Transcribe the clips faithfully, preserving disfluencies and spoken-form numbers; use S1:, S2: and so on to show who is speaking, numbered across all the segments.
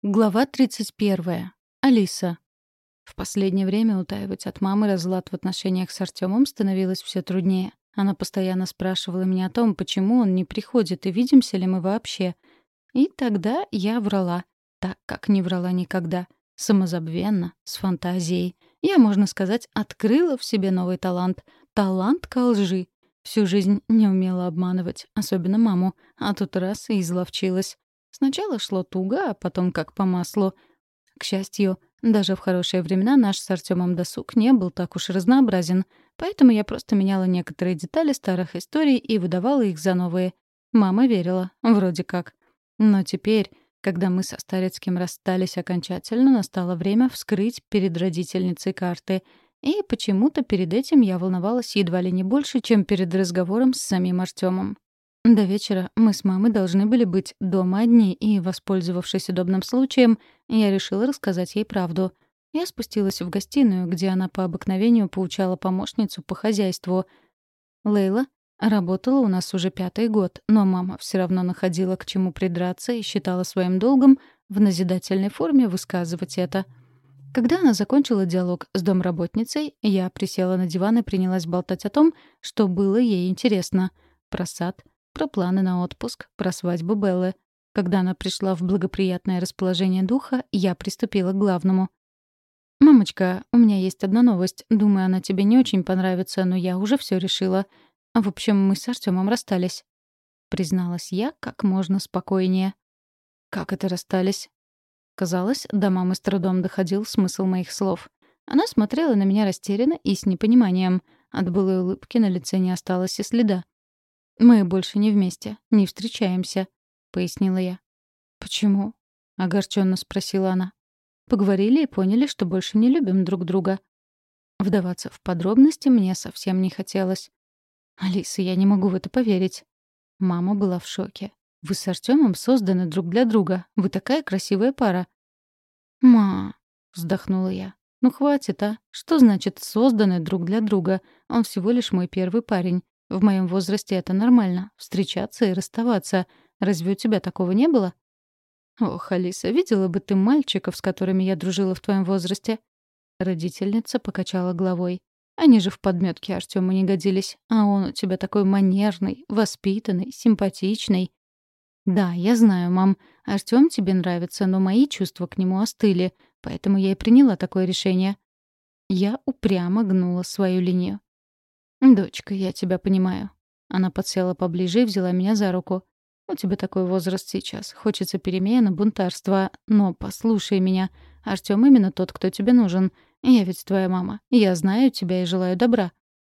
S1: Глава тридцать первая. Алиса. В последнее время утаивать от мамы разлад в отношениях с Артемом становилось все труднее. Она постоянно спрашивала меня о том, почему он не приходит и видимся ли мы вообще. И тогда я врала, так как не врала никогда. Самозабвенно, с фантазией. Я, можно сказать, открыла в себе новый талант. Талант ко лжи. Всю жизнь не умела обманывать, особенно маму, а тут раз и изловчилась. Сначала шло туго, а потом как по маслу. К счастью, даже в хорошие времена наш с Артемом досуг не был так уж разнообразен, поэтому я просто меняла некоторые детали старых историй и выдавала их за новые. Мама верила, вроде как. Но теперь, когда мы со Старецким расстались окончательно, настало время вскрыть перед родительницей карты. И почему-то перед этим я волновалась едва ли не больше, чем перед разговором с самим Артемом. До вечера мы с мамой должны были быть дома одни, и, воспользовавшись удобным случаем, я решила рассказать ей правду. Я спустилась в гостиную, где она по обыкновению поучала помощницу по хозяйству. Лейла работала у нас уже пятый год, но мама все равно находила к чему придраться и считала своим долгом в назидательной форме высказывать это. Когда она закончила диалог с домработницей, я присела на диван и принялась болтать о том, что было ей интересно. Про сад, про планы на отпуск, про свадьбу Беллы. Когда она пришла в благоприятное расположение духа, я приступила к главному. «Мамочка, у меня есть одна новость. Думаю, она тебе не очень понравится, но я уже все решила. В общем, мы с Артемом расстались», — призналась я как можно спокойнее. «Как это расстались?» Казалось, до мамы с трудом доходил смысл моих слов. Она смотрела на меня растерянно и с непониманием. От былой улыбки на лице не осталось и следа. «Мы больше не вместе, не встречаемся», — пояснила я. «Почему?» — огорченно спросила она. «Поговорили и поняли, что больше не любим друг друга». Вдаваться в подробности мне совсем не хотелось. «Алиса, я не могу в это поверить». Мама была в шоке. «Вы с Артёмом созданы друг для друга. Вы такая красивая пара». «Ма», — вздохнула я. «Ну хватит, а? Что значит «созданы друг для друга»? Он всего лишь мой первый парень. В моем возрасте это нормально — встречаться и расставаться. Разве у тебя такого не было?» «Ох, Алиса, видела бы ты мальчиков, с которыми я дружила в твоем возрасте». Родительница покачала головой. «Они же в подметке Артёму не годились. А он у тебя такой манерный, воспитанный, симпатичный». «Да, я знаю, мам. Артём тебе нравится, но мои чувства к нему остыли, поэтому я и приняла такое решение». Я упрямо гнула свою линию. «Дочка, я тебя понимаю». Она подсела поближе и взяла меня за руку. «У тебя такой возраст сейчас. Хочется перемен и бунтарства. Но послушай меня. Артём именно тот, кто тебе нужен. Я ведь твоя мама. Я знаю тебя и желаю добра».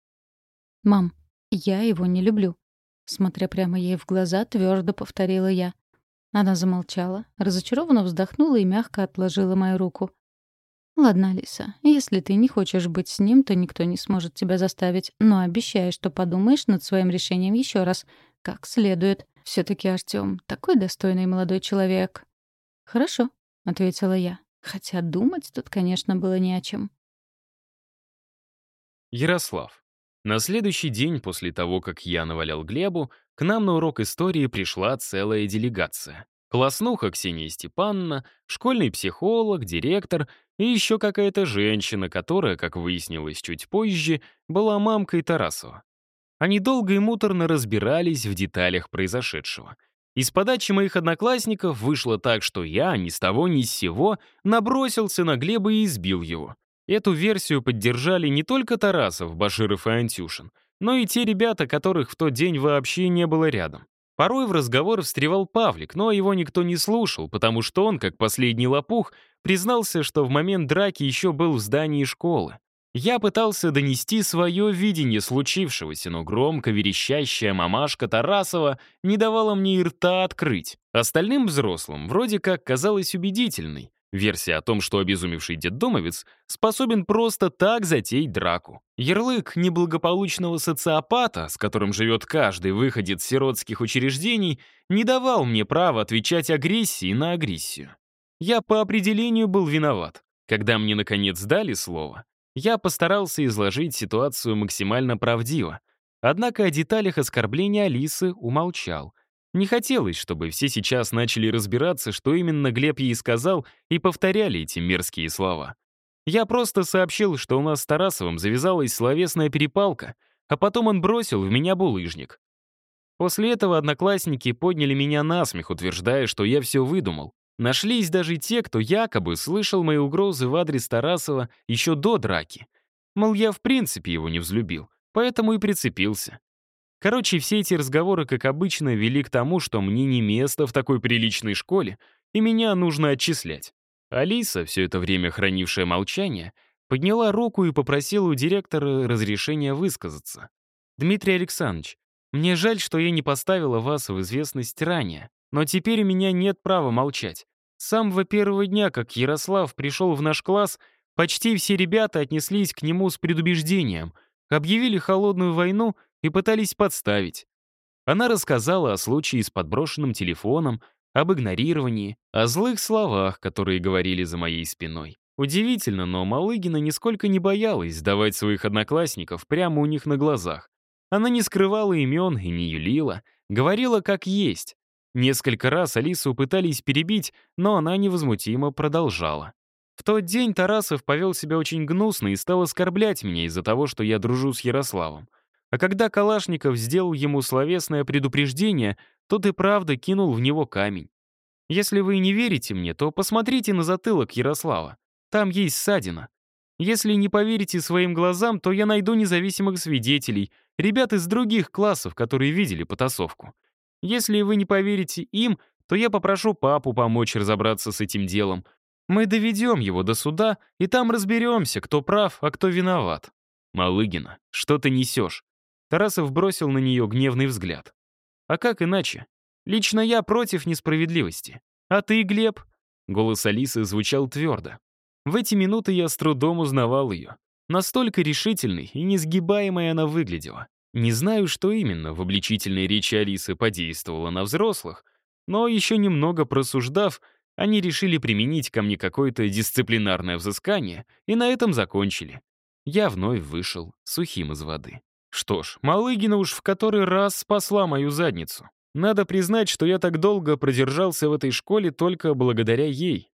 S1: «Мам, я его не люблю», — смотря прямо ей в глаза, твердо повторила я. Она замолчала, разочарованно вздохнула и мягко отложила мою руку. «Ладно, Алиса, если ты не хочешь быть с ним, то никто не сможет тебя заставить, но обещай, что подумаешь над своим решением еще раз, как следует. Все-таки Артём такой достойный молодой человек». «Хорошо», — ответила я, хотя думать тут, конечно, было не о чем.
S2: Ярослав. На следующий день после того, как я навалял Глебу, к нам на урок истории пришла целая делегация. Класснуха Ксения Степановна, школьный психолог, директор и еще какая-то женщина, которая, как выяснилось чуть позже, была мамкой Тарасова. Они долго и муторно разбирались в деталях произошедшего. Из подачи моих одноклассников вышло так, что я ни с того ни с сего набросился на Глеба и избил его. Эту версию поддержали не только Тарасов, Баширов и Антюшин, но и те ребята, которых в тот день вообще не было рядом. Порой в разговор встревал Павлик, но его никто не слушал, потому что он, как последний лопух, признался, что в момент драки еще был в здании школы. Я пытался донести свое видение случившегося, но громко верещащая мамашка Тарасова не давала мне и рта открыть. Остальным взрослым вроде как казалась убедительной версия о том, что обезумевший детдомовец способен просто так затеять драку. Ярлык неблагополучного социопата, с которым живет каждый выходец сиротских учреждений, не давал мне права отвечать агрессией на агрессию. Я по определению был виноват. Когда мне, наконец, дали слово, я постарался изложить ситуацию максимально правдиво. Однако о деталях оскорбления Алисы умолчал. Не хотелось, чтобы все сейчас начали разбираться, что именно Глеб ей сказал, и повторяли эти мерзкие слова. Я просто сообщил, что у нас с Тарасовым завязалась словесная перепалка, а потом он бросил в меня булыжник. После этого одноклассники подняли меня на смех, утверждая, что я все выдумал. Нашлись даже те, кто якобы слышал мои угрозы в адрес Тарасова еще до драки. Мол, я в принципе его не взлюбил, поэтому и прицепился. Короче, все эти разговоры, как обычно, вели к тому, что мне не место в такой приличной школе, и меня нужно отчислять. Алиса, все это время хранившая молчание, подняла руку и попросила у директора разрешения высказаться. «Дмитрий Александрович, мне жаль, что я не поставила вас в известность ранее, но теперь у меня нет права молчать. С самого первого дня, как Ярослав пришел в наш класс, почти все ребята отнеслись к нему с предубеждением, объявили холодную войну и пытались подставить. Она рассказала о случае с подброшенным телефоном, об игнорировании, о злых словах, которые говорили за моей спиной. Удивительно, но Малыгина нисколько не боялась сдавать своих одноклассников прямо у них на глазах. Она не скрывала имен и не юлила, говорила как есть. Несколько раз Алису пытались перебить, но она невозмутимо продолжала. В тот день Тарасов повел себя очень гнусно и стал оскорблять меня из-за того, что я дружу с Ярославом. А когда Калашников сделал ему словесное предупреждение, тот и правда кинул в него камень. Если вы не верите мне, то посмотрите на затылок Ярослава. Там есть ссадина. Если не поверите своим глазам, то я найду независимых свидетелей, ребят из других классов, которые видели потасовку. Если вы не поверите им, то я попрошу папу помочь разобраться с этим делом. Мы доведем его до суда, и там разберемся, кто прав, а кто виноват». «Малыгина, что ты несешь?» Тарасов бросил на нее гневный взгляд. «А как иначе? Лично я против несправедливости. А ты, Глеб?» Голос Алисы звучал твердо. В эти минуты я с трудом узнавал ее. Настолько решительной и несгибаемой она выглядела. Не знаю, что именно в обличительной речи Алисы подействовало на взрослых, но еще немного просуждав, они решили применить ко мне какое-то дисциплинарное взыскание и на этом закончили. Я вновь вышел сухим из воды. Что ж, Малыгина уж в который раз спасла мою задницу. Надо признать, что я так долго продержался в этой школе только благодаря ей.